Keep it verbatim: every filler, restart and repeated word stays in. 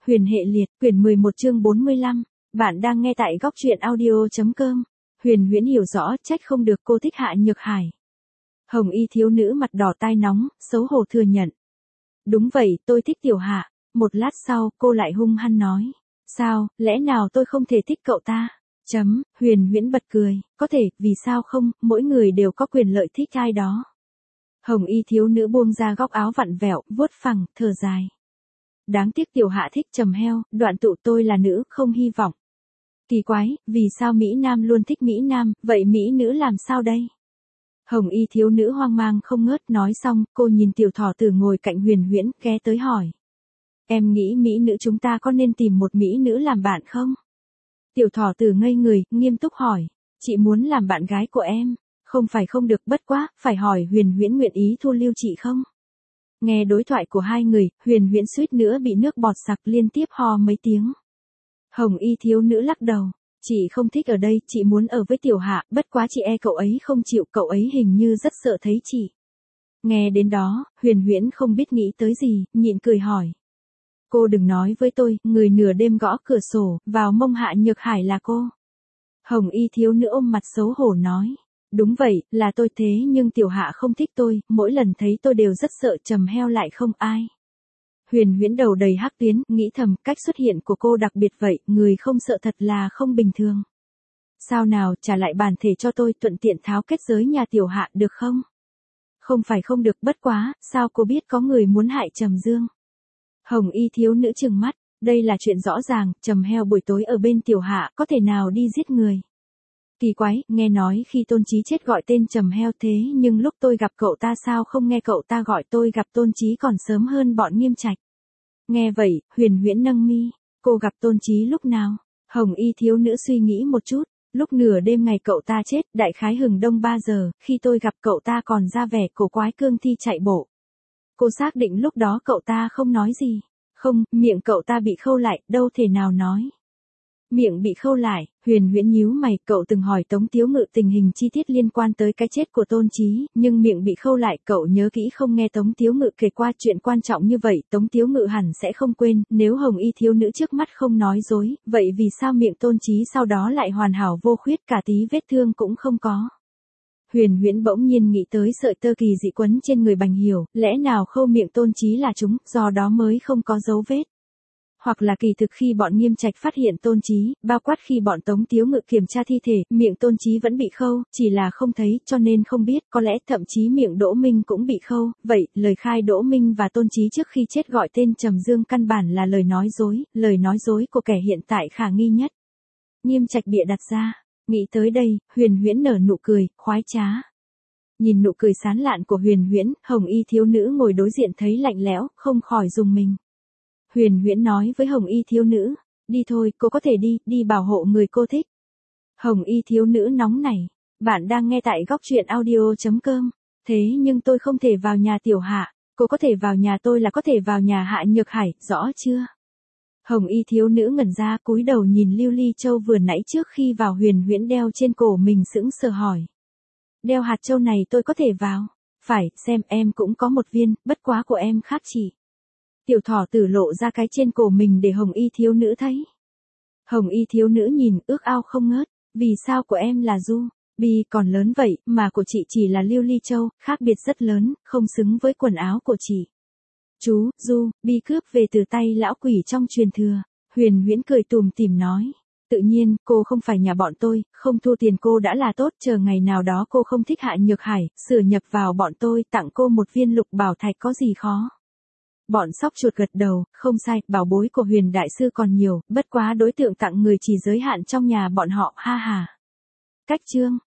Huyền hệ liệt, quyển mười một chương bốn mươi lăm. Bạn đang nghe tại góc truyện audio.com. Huyền Huyễn hiểu rõ, trách không được cô thích Hạ Nhược Hải. Hồng y thiếu nữ mặt đỏ tai nóng, xấu hổ thừa nhận. Đúng vậy, tôi thích Tiểu Hạ. Một lát sau, cô lại hung hăng nói. Sao, lẽ nào tôi không thể thích cậu ta? Chấm, Huyền Huyễn bật cười, có thể, vì sao không, mỗi người đều có quyền lợi thích ai đó. Hồng y thiếu nữ buông ra góc áo vặn vẹo, vuốt phẳng, thở dài. Đáng tiếc Tiểu Hạ thích trầm heo, đoạn tụ tôi là nữ, không hy vọng. Kỳ quái, vì sao Mỹ Nam luôn thích Mỹ Nam, vậy Mỹ nữ làm sao đây? Hồng y thiếu nữ hoang mang không ngớt, nói xong, cô nhìn Tiểu Thỏ Tử ngồi cạnh Huyền Huyễn, ghé tới hỏi. Em nghĩ Mỹ nữ chúng ta có nên tìm một Mỹ nữ làm bạn không? Tiểu Thỏ Tử ngây người, nghiêm túc hỏi. Chị muốn làm bạn gái của em. Không phải không được, bất quá, phải hỏi Huyền Huyễn nguyện ý thu lưu chị không? Nghe đối thoại của hai người, Huyền Huyễn suýt nữa bị nước bọt sặc, liên tiếp ho mấy tiếng. Hồng y thiếu nữ lắc đầu. Chị không thích ở đây, chị muốn ở với Tiểu Hạ, bất quá chị e cậu ấy không chịu, cậu ấy hình như rất sợ thấy chị. Nghe đến đó, Huyền Huyễn không biết nghĩ tới gì, nhịn cười hỏi. Cô đừng nói với tôi, người nửa đêm gõ cửa sổ, vào mông Hạ Nhược Hải là cô. Hồng y thiếu nữ ôm mặt xấu hổ nói. Đúng vậy, là tôi thế nhưng Tiểu Hạ không thích tôi, mỗi lần thấy tôi đều rất sợ, trầm heo lại không ai. Huyền Huyễn đầu đầy hắc tuyến, nghĩ thầm, cách xuất hiện của cô đặc biệt vậy, người không sợ thật là không bình thường. Sao nào, trả lại bản thể cho tôi, thuận tiện tháo kết giới nhà Tiểu Hạ được không? Không phải không được, bất quá, sao cô biết có người muốn hại Trầm Dương? Hồng y thiếu nữ trừng mắt, đây là chuyện rõ ràng, trầm heo buổi tối ở bên Tiểu Hạ, có thể nào đi giết người? Kỳ quái, nghe nói khi Tôn Chí chết gọi tên trầm heo thế nhưng lúc tôi gặp cậu ta sao không nghe cậu ta gọi tôi gặp Tôn Chí còn sớm hơn bọn Nghiêm Trạch. Nghe vậy, Huyền Huyễn nâng mi, cô gặp Tôn Chí lúc nào? Hồng y thiếu nữ suy nghĩ một chút, lúc nửa đêm ngày cậu ta chết, đại khái hừng đông ba giờ, khi tôi gặp cậu ta còn ra vẻ cổ quái cương thi chạy bộ. Cô xác định lúc đó cậu ta không nói gì. Không, miệng cậu ta bị khâu lại, đâu thể nào nói. Miệng bị khâu lại, Huyền Huyễn nhíu mày, cậu từng hỏi Tống Tiếu Ngự tình hình chi tiết liên quan tới cái chết của Tôn Chí, nhưng miệng bị khâu lại, cậu nhớ kỹ không nghe Tống Tiếu Ngự kể qua chuyện quan trọng như vậy, Tống Tiếu Ngự hẳn sẽ không quên, nếu Hồng y thiếu nữ trước mắt không nói dối, vậy vì sao miệng Tôn Chí sau đó lại hoàn hảo vô khuyết, cả tí vết thương cũng không có. Huyền Huyễn bỗng nhiên nghĩ tới sợi tơ kỳ dị quấn trên người Bành Hiểu, lẽ nào khâu miệng Tôn Chí là chúng, do đó mới không có dấu vết. Hoặc là kỳ thực khi bọn Nghiêm Trạch phát hiện Tôn Chí, bao quát khi bọn Tống Tiếu Ngự kiểm tra thi thể, miệng Tôn Chí vẫn bị khâu, chỉ là không thấy, cho nên không biết, có lẽ thậm chí miệng Đỗ Minh cũng bị khâu, vậy, lời khai Đỗ Minh và Tôn Chí trước khi chết gọi tên Trầm Dương căn bản là lời nói dối, lời nói dối của kẻ hiện tại khả nghi nhất. Nghiêm Trạch bịa đặt ra, nghĩ tới đây, Huyền Huyễn nở nụ cười, khoái trá. Nhìn nụ cười sán lạn của Huyền Huyễn, Hồng y thiếu nữ ngồi đối diện thấy lạnh lẽo, không khỏi rùng mình. Huyền Huyễn nói với Hồng y thiếu nữ, đi thôi, cô có thể đi, đi bảo hộ người cô thích. Hồng y thiếu nữ nóng nảy, bạn đang nghe tại góc truyện audio.com, thế nhưng tôi không thể vào nhà Tiểu Hạ, cô có thể vào nhà tôi là có thể vào nhà Hạ Nhược Hải, rõ chưa? Hồng y thiếu nữ ngẩn ra cúi đầu nhìn lưu ly châu vừa nãy trước khi vào Huyền Huyễn đeo trên cổ mình sững sờ hỏi. Đeo hạt châu này tôi có thể vào? Phải, xem em cũng có một viên, bất quá của em khác chị. Tiểu Thỏ Tử lộ ra cái trên cổ mình để Hồng y thiếu nữ thấy. Hồng y thiếu nữ nhìn, ước ao không ngớt, vì sao của em là Du, Bi còn lớn vậy, mà của chị chỉ là lưu ly châu, khác biệt rất lớn, không xứng với quần áo của chị. Chú, Du, Bi cướp về từ tay lão quỷ trong truyền thừa. Huyền Huyễn cười tùm tìm nói. Tự nhiên, cô không phải nhà bọn tôi, không thu tiền cô đã là tốt, chờ ngày nào đó cô không thích Hạ Nhược Hải, sửa nhập vào bọn tôi, tặng cô một viên lục bảo thạch có gì khó. Bọn sóc chuột gật đầu, không sai, bảo bối của Huyền Đại Sư còn nhiều, bất quá đối tượng tặng người chỉ giới hạn trong nhà bọn họ, ha ha. Cách chương.